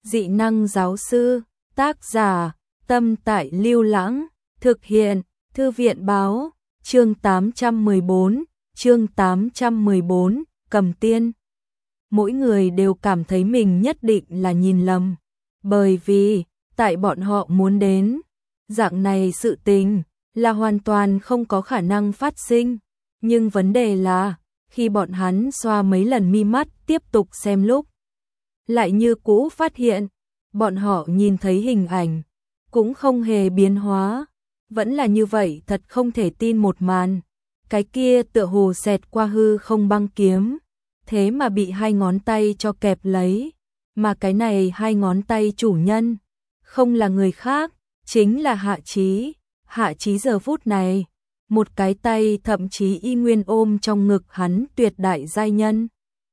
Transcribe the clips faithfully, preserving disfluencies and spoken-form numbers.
dị năng giáo sư, tác giả, Tâm Tại Lưu Lãng, thực hiện, Thư viện báo, chương tám trăm mười bốn, chương tám trăm mười bốn, Cầm Tiên. Mỗi người đều cảm thấy mình nhất định là nhìn lầm, bởi vì, tại bọn họ muốn đến, dạng này sự tình, là hoàn toàn không có khả năng phát sinh, nhưng vấn đề là, khi bọn hắn xoa mấy lần mi mắt tiếp tục xem lúc, lại như cũ phát hiện, bọn họ nhìn thấy hình ảnh, cũng không hề biến hóa, vẫn là như vậy thật không thể tin một màn, cái kia tựa hồ xẹt qua hư không băng kiếm, thế mà bị hai ngón tay cho kẹp lấy, mà cái này hai ngón tay chủ nhân, không là người khác, chính là Hạ Chí. Hạ Chí giờ phút này, một cái tay thậm chí y nguyên ôm trong ngực hắn tuyệt đại giai nhân,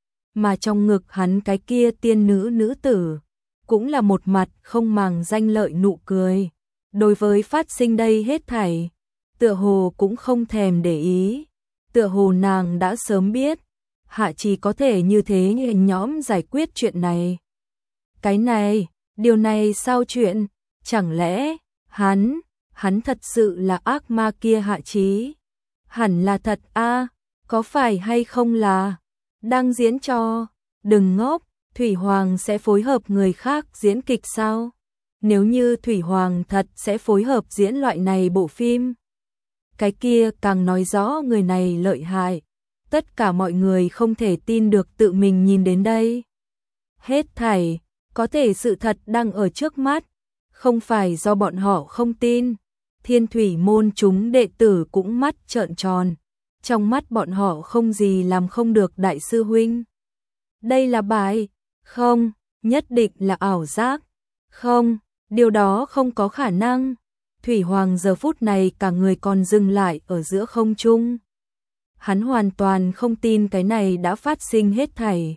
mà trong ngực hắn cái kia tiên nữ nữ tử, cũng là một mặt không màng danh lợi nụ cười. Đối với phát sinh đây hết thảy, tựa hồ cũng không thèm để ý, tựa hồ nàng đã sớm biết, Hạ Chí có thể như thế nhẹ nhõm giải quyết chuyện này. Cái này, điều này sao chuyện, chẳng lẽ, hắn, hắn thật sự là ác ma kia Hạ Chí? Hẳn là thật a, có phải hay không là đang diễn trò? Đừng ngốc, Thủy Hoàng sẽ phối hợp người khác diễn kịch sao? Nếu như Thủy Hoàng thật sẽ phối hợp diễn loại này bộ phim, cái kia càng nói rõ người này lợi hại. Tất cả mọi người không thể tin được tự mình nhìn đến đây. Hết thảy, có thể sự thật đang ở trước mắt, không phải do bọn họ không tin. Thiên Thủy môn chúng đệ tử cũng mắt trợn tròn, trong mắt bọn họ không gì làm không được đại sư huynh. Đây là bài, không, nhất định là ảo giác, không, điều đó không có khả năng. Thủy Hoàng giờ phút này cả người còn dừng lại ở giữa không trung. Hắn hoàn toàn không tin cái này đã phát sinh hết thảy.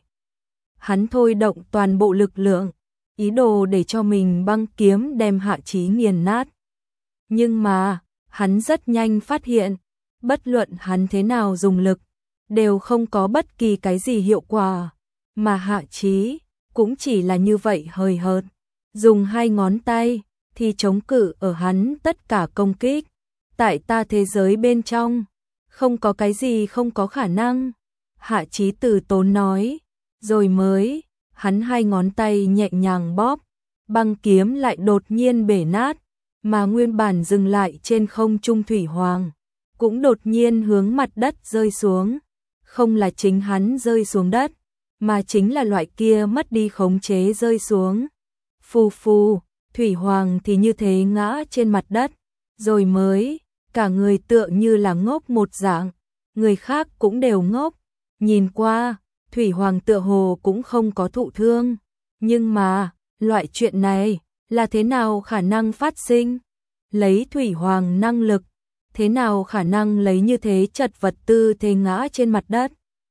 Hắn thôi động toàn bộ lực lượng, ý đồ để cho mình băng kiếm đem Hạ Chí nghiền nát. Nhưng mà, hắn rất nhanh phát hiện, bất luận hắn thế nào dùng lực, đều không có bất kỳ cái gì hiệu quả, mà Hạ Chí cũng chỉ là như vậy hời hợt, dùng hai ngón tay thì chống cự ở hắn tất cả công kích. Tại ta thế giới bên trong, không có cái gì không có khả năng, Hạ Chí từ tốn nói, rồi mới, hắn hai ngón tay nhẹ nhàng bóp, băng kiếm lại đột nhiên bể nát, mà nguyên bản dừng lại trên không trung Thủy Hoàng, cũng đột nhiên hướng mặt đất rơi xuống, không là chính hắn rơi xuống đất, mà chính là loại kia mất đi khống chế rơi xuống. Phù phù, Thủy Hoàng thì như thế ngã trên mặt đất, rồi mới, cả người tựa như là ngốc một dạng, người khác cũng đều ngốc, nhìn qua, Thủy Hoàng tựa hồ cũng không có thụ thương, nhưng mà, loại chuyện này, là thế nào khả năng phát sinh? Lấy Thủy Hoàng năng lực, thế nào khả năng lấy như thế chật vật tư thế ngã trên mặt đất?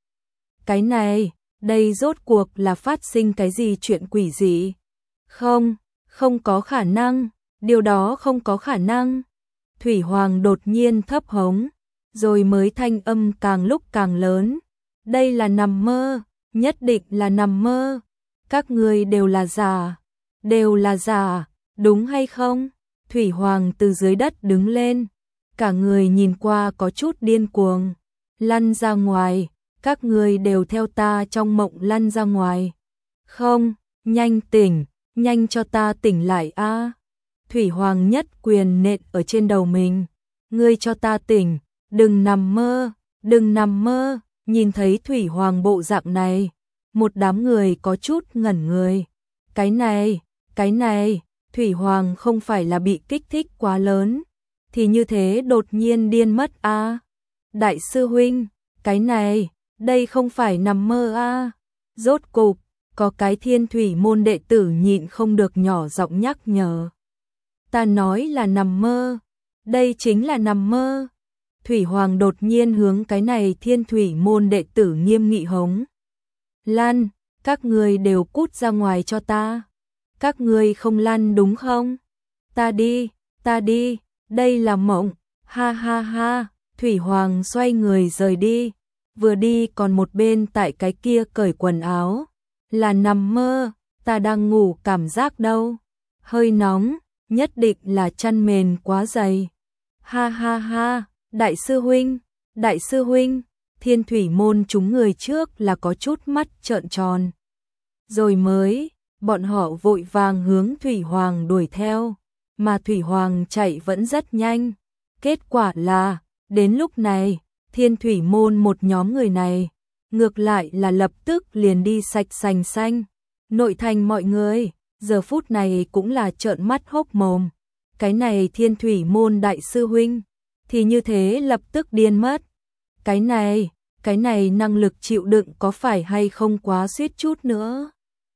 Cái này, đây rốt cuộc là phát sinh cái gì chuyện quỷ dị? Không, không có khả năng, điều đó không có khả năng. Thủy Hoàng đột nhiên thấp hống, rồi mới thanh âm càng lúc càng lớn. Đây là nằm mơ, nhất định là nằm mơ. Các người đều là giả, đều là giả, đúng hay không? Thủy Hoàng từ dưới đất đứng lên, cả người nhìn qua có chút điên cuồng. Lăn ra ngoài, các người đều theo ta trong mộng lăn ra ngoài. Không, nhanh tỉnh, nhanh cho ta tỉnh lại a. Thủy Hoàng nhất quyền nện ở trên đầu mình. Ngươi cho ta tỉnh, đừng nằm mơ, đừng nằm mơ. Nhìn thấy Thủy Hoàng bộ dạng này, một đám người có chút ngẩn người. Cái này, cái này, Thủy Hoàng không phải là bị kích thích quá lớn, thì như thế đột nhiên điên mất a. À? Đại sư huynh, cái này, đây không phải nằm mơ a. À? Rốt cục, có cái Thiên Thủy môn đệ tử nhịn không được nhỏ giọng nhắc nhở. Ta nói là nằm mơ, đây chính là nằm mơ. Thủy Hoàng đột nhiên hướng cái này Thiên Thủy môn đệ tử nghiêm nghị hống. Lan, các người đều cút ra ngoài cho ta. Các người không lăn đúng không? Ta đi, ta đi, đây là mộng, ha ha ha. Thủy Hoàng xoay người rời đi, vừa đi còn một bên tại cái kia cởi quần áo. Là nằm mơ, ta đang ngủ cảm giác đâu. Hơi nóng, nhất định là chăn mền quá dày. Ha ha ha, đại sư huynh, đại sư huynh, Thiên Thủy môn chúng người trước là có chút mắt trợn tròn. Rồi mới, bọn họ vội vàng hướng Thủy Hoàng đuổi theo, mà Thủy Hoàng chạy vẫn rất nhanh. Kết quả là, đến lúc này, Thiên Thủy môn một nhóm người này, ngược lại là lập tức liền đi sạch sành xanh. Nội thành mọi người, giờ phút này cũng là trợn mắt hốc mồm. Cái này Thiên Thủy môn đại sư huynh, thì như thế lập tức điên mất. Cái này, cái này năng lực chịu đựng có phải hay không quá suýt chút nữa.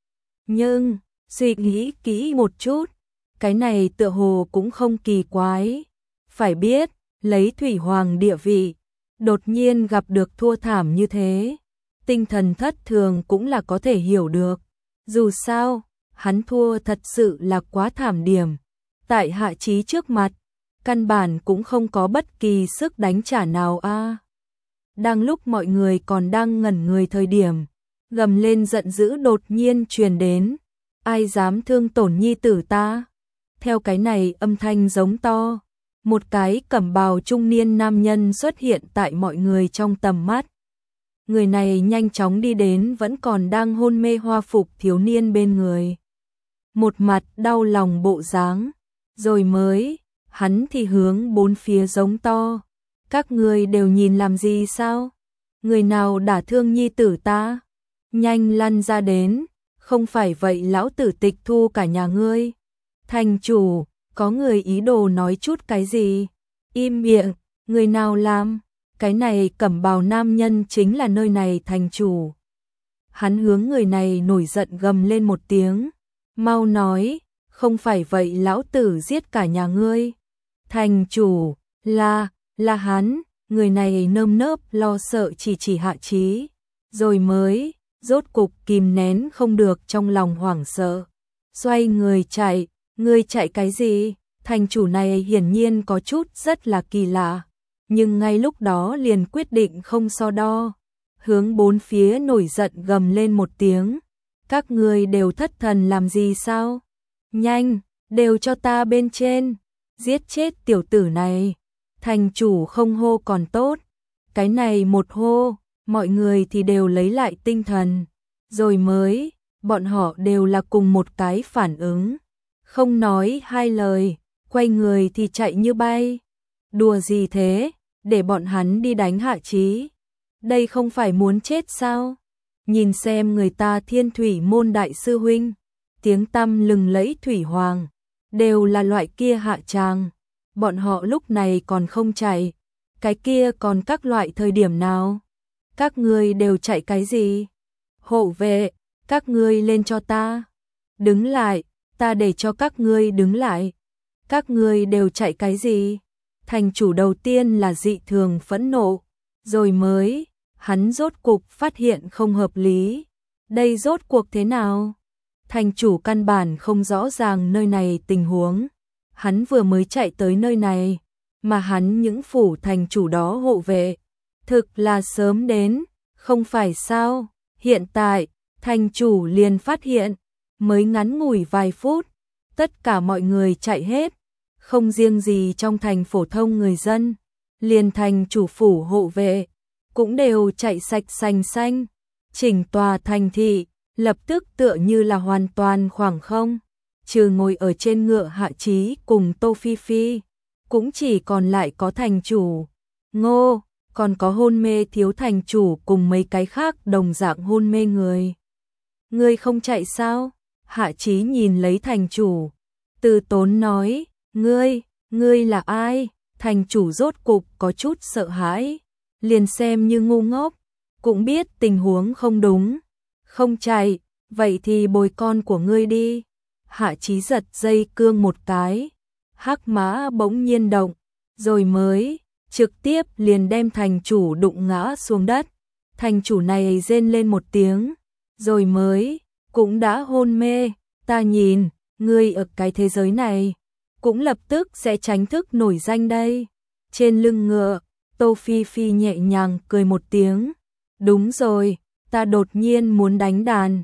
Nhưng, suy nghĩ kỹ một chút, cái này tựa hồ cũng không kỳ quái. Phải biết, lấy Thủy Hoàng địa vị, đột nhiên gặp được thua thảm như thế, tinh thần thất thường cũng là có thể hiểu được. Dù sao, hắn thua thật sự là quá thảm điểm. Tại Hạ Chí trước mặt, căn bản cũng không có bất kỳ sức đánh trả nào a. À. Đang lúc mọi người còn đang ngẩn người thời điểm, gầm lên giận dữ đột nhiên truyền đến. Ai dám thương tổn nhi tử ta? Theo cái này âm thanh giống to, một cái cẩm bào trung niên nam nhân xuất hiện tại mọi người trong tầm mắt. Người này nhanh chóng đi đến vẫn còn đang hôn mê hoa phục thiếu niên bên người. Một mặt đau lòng bộ dáng, rồi mới, hắn thì hướng bốn phía giống to. Các người đều nhìn làm gì sao? Người nào đả thương nhi tử ta? Nhanh lăn ra đến, không phải vậy lão tử tịch thu cả nhà ngươi. Thành chủ, có người ý đồ nói chút cái gì? Im miệng, người nào làm? Cái này cẩm bào nam nhân chính là nơi này thành chủ. Hắn hướng người này nổi giận gầm lên một tiếng. Mau nói, không phải vậy lão tử giết cả nhà ngươi. Thành chủ, là, là hắn, người này nơm nớp lo sợ chỉ chỉ Hạ Chí. Rồi mới, rốt cục kìm nén không được trong lòng hoảng sợ. Xoay người chạy, ngươi chạy cái gì? Thành chủ này hiển nhiên có chút rất là kỳ lạ. Nhưng ngay lúc đó liền quyết định không so đo. Hướng bốn phía nổi giận gầm lên một tiếng. Các ngươi đều thất thần làm gì sao? Nhanh, đều cho ta bên trên. Giết chết tiểu tử này. Thành chủ không hô còn tốt. Cái này một hô, mọi người thì đều lấy lại tinh thần. Rồi mới, bọn họ đều là cùng một cái phản ứng. Không nói hai lời, quay người thì chạy như bay. Đùa gì thế, để bọn hắn đi đánh Hạ Chí. Đây không phải muốn chết sao? Nhìn xem người ta Thiên Thủy môn đại sư huynh, tiếng tăm lừng lẫy Thủy Hoàng, đều là loại kia hạ tràng. Bọn họ lúc này còn không chạy, cái kia còn các loại thời điểm nào? Các ngươi đều chạy cái gì? Hộ vệ, các ngươi lên cho ta. Đứng lại, ta để cho các ngươi đứng lại. Các ngươi đều chạy cái gì? Thành chủ đầu tiên là dị thường phẫn nộ, rồi mới, hắn rốt cục phát hiện không hợp lý. Đây rốt cuộc thế nào? Thành chủ căn bản không rõ ràng nơi này tình huống. Hắn vừa mới chạy tới nơi này, mà hắn những phủ thành chủ đó hộ vệ. Thực là sớm đến, không phải sao? Hiện tại, thành chủ liền phát hiện, mới ngắn ngủi vài phút, tất cả mọi người chạy hết. Không riêng gì trong thành phổ thông người dân, liền thành chủ phủ hộ vệ, cũng đều chạy sạch sành xanh. Chỉnh tòa thành thị, lập tức tựa như là hoàn toàn khoảng không. Trừ ngồi ở trên ngựa Hạ Chí cùng Tô Phi Phi, cũng chỉ còn lại có thành chủ. Ngô, còn có hôn mê thiếu thành chủ cùng mấy cái khác đồng dạng hôn mê người. Ngươi không chạy sao? Hạ Chí nhìn lấy thành chủ, từ tốn nói, ngươi, ngươi là ai? Thành chủ rốt cục có chút sợ hãi, liền xem như ngu ngốc, cũng biết tình huống không đúng. Không chạy, vậy thì bồi con của ngươi đi. Hạ Chí giật dây cương một cái, hắc mã bỗng nhiên động, rồi mới, trực tiếp liền đem thành chủ đụng ngã xuống đất. Thành chủ này rên lên một tiếng, rồi mới, cũng đã hôn mê. Ta nhìn, ngươi ở cái thế giới này, cũng lập tức sẽ tránh thức nổi danh đây. Trên lưng ngựa, Tô Phi Phi nhẹ nhàng cười một tiếng. Đúng rồi, ta đột nhiên muốn đánh đàn.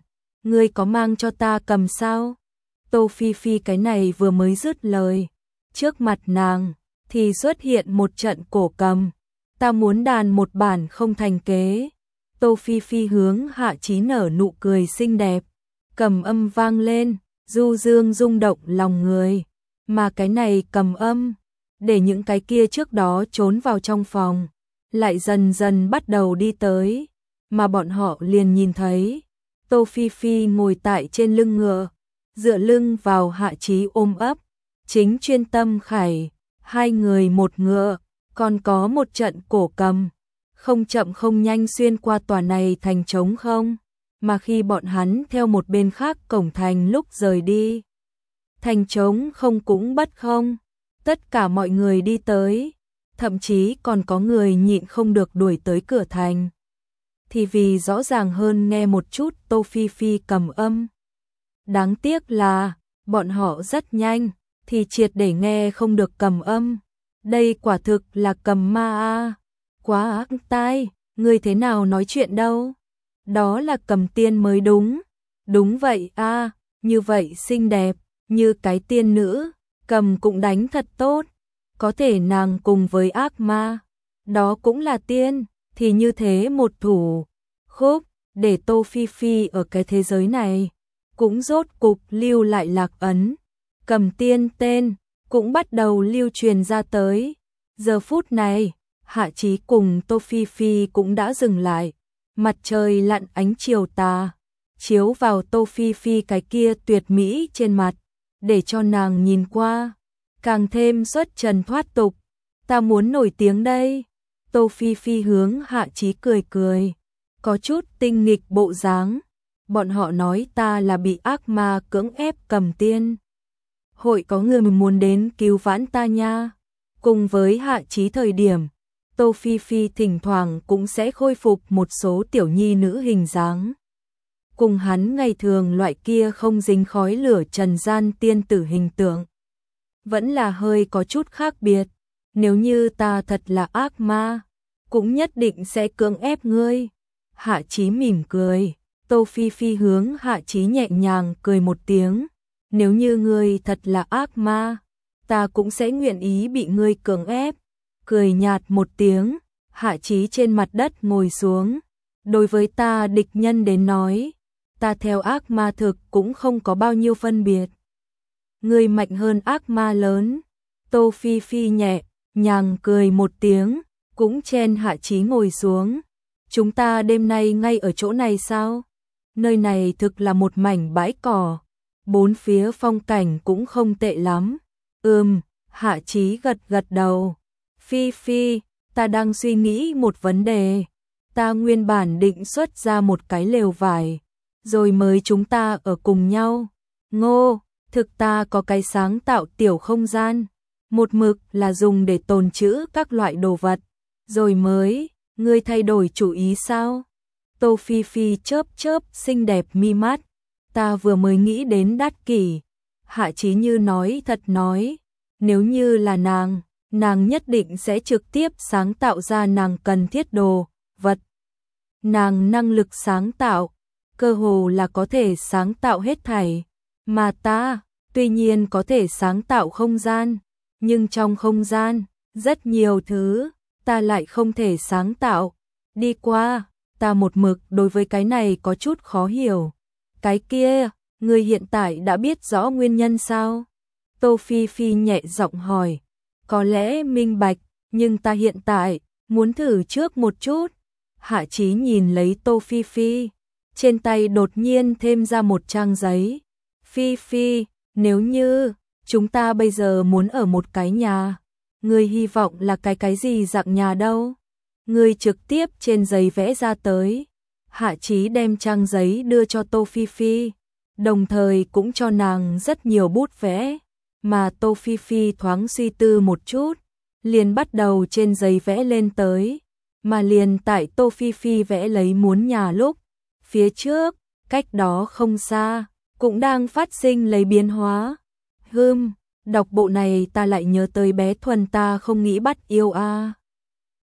ngươi có mang cho ta cầm sao? Tô Phi Phi cái này vừa mới dứt lời, trước mặt nàng thì xuất hiện một trận cổ cầm. Ta muốn đàn một bản không thành kế. Tô Phi Phi hướng Hạ Chí nở nụ cười xinh đẹp, cầm âm vang lên, du dương rung động lòng người. Mà cái này cầm âm, để những cái kia trước đó trốn vào trong phòng, lại dần dần bắt đầu đi tới, mà bọn họ liền nhìn thấy Tô Phi Phi ngồi tại trên lưng ngựa, dựa lưng vào Hạ Chí ôm ấp, chính chuyên tâm khải, hai người một ngựa, còn có một trận cổ cầm, không chậm không nhanh xuyên qua tòa này thành trống không, mà khi bọn hắn theo một bên khác cổng thành lúc rời đi, thành trống không cũng bất không, tất cả mọi người đi tới, thậm chí còn có người nhịn không được đuổi tới cửa thành. Thì vì rõ ràng hơn nghe một chút Tô Phi Phi cầm âm. Đáng tiếc là, bọn họ rất nhanh, thì triệt để nghe không được cầm âm. Đây quả thực là cầm ma a, quá ác tai, ngươi thế nào nói chuyện đâu? Đó là cầm tiên mới đúng. Đúng vậy a, như vậy xinh đẹp, như cái tiên nữ, cầm cũng đánh thật tốt. Có thể nàng cùng với ác ma, đó cũng là tiên, thì như thế một thủ khúc, để Tô Phi Phi ở cái thế giới này, cũng rốt cục lưu lại lạc ấn. Cầm tiên tên, cũng bắt đầu lưu truyền ra tới. Giờ phút này, Hạ Chí cùng Tô Phi Phi cũng đã dừng lại. Mặt trời lặn ánh chiều tà, chiếu vào Tô Phi Phi cái kia tuyệt mỹ trên mặt, để cho nàng nhìn qua, càng thêm xuất trần thoát tục. Ta muốn nổi tiếng đây. Tô Phi Phi hướng Hạ Chí cười cười, có chút tinh nghịch bộ dáng. Bọn họ nói ta là bị ác ma cưỡng ép cầm tiên. Hội có người muốn đến cứu vãn ta nha. Cùng với Hạ Chí thời điểm, Tô Phi Phi thỉnh thoảng cũng sẽ khôi phục một số tiểu nhi nữ hình dáng. Cùng hắn ngày thường loại kia không dính khói lửa trần gian tiên tử hình tượng. Vẫn là hơi có chút khác biệt. Nếu như ta thật là ác ma, cũng nhất định sẽ cưỡng ép ngươi. Hạ Chí mỉm cười. Tô Phi Phi hướng Hạ Chí nhẹ nhàng cười một tiếng. Nếu như ngươi thật là ác ma, ta cũng sẽ nguyện ý bị ngươi cưỡng ép. Cười nhạt một tiếng, Hạ Chí trên mặt đất ngồi xuống. Đối với ta địch nhân đến nói, ta theo ác ma thực cũng không có bao nhiêu phân biệt. Ngươi mạnh hơn ác ma lớn. Tô Phi Phi nhẹ nhàng cười một tiếng, cũng chen Hạ Chí ngồi xuống. Chúng ta đêm nay ngay ở chỗ này sao? Nơi này thực là một mảnh bãi cỏ, bốn phía phong cảnh cũng không tệ lắm. Ừm, Hạ Chí gật gật đầu. Phi Phi, ta đang suy nghĩ một vấn đề. Ta nguyên bản định xuất ra một cái lều vải, rồi mới chúng ta ở cùng nhau. Ngô, thực ta có cái sáng tạo tiểu không gian, một mực là dùng để tồn trữ các loại đồ vật, rồi mới, ngươi thay đổi chủ ý sao? Tô Phi Phi chớp chớp xinh đẹp mi mắt, ta vừa mới nghĩ đến Đát Kỷ. Hạ Chí như nói thật nói, nếu như là nàng, nàng nhất định sẽ trực tiếp sáng tạo ra nàng cần thiết đồ, vật. Nàng năng lực sáng tạo, cơ hồ là có thể sáng tạo hết thảy, mà ta, tuy nhiên có thể sáng tạo không gian, nhưng trong không gian, rất nhiều thứ, ta lại không thể sáng tạo. Đi qua, ta một mực đối với cái này có chút khó hiểu. Cái kia, ngươi hiện tại đã biết rõ nguyên nhân sao? Tô Phi Phi nhẹ giọng hỏi. Có lẽ minh bạch, nhưng ta hiện tại, muốn thử trước một chút. Hạ Chí nhìn lấy Tô Phi Phi, trên tay đột nhiên thêm ra một trang giấy. Phi Phi, nếu như, chúng ta bây giờ muốn ở một cái nhà, ngươi hy vọng là cái cái gì dạng nhà đâu? Ngươi trực tiếp trên giấy vẽ ra tới. Hạ Chí đem trang giấy đưa cho Tô Phi Phi, đồng thời cũng cho nàng rất nhiều bút vẽ, mà Tô Phi Phi thoáng suy tư một chút, liền bắt đầu trên giấy vẽ lên tới, mà liền tại Tô Phi Phi vẽ lấy muốn nhà lúc, phía trước, cách đó không xa, cũng đang phát sinh lấy biến hóa. Hừm, đọc bộ này ta lại nhớ tới bé Thuần ta không nghĩ bắt yêu a. À.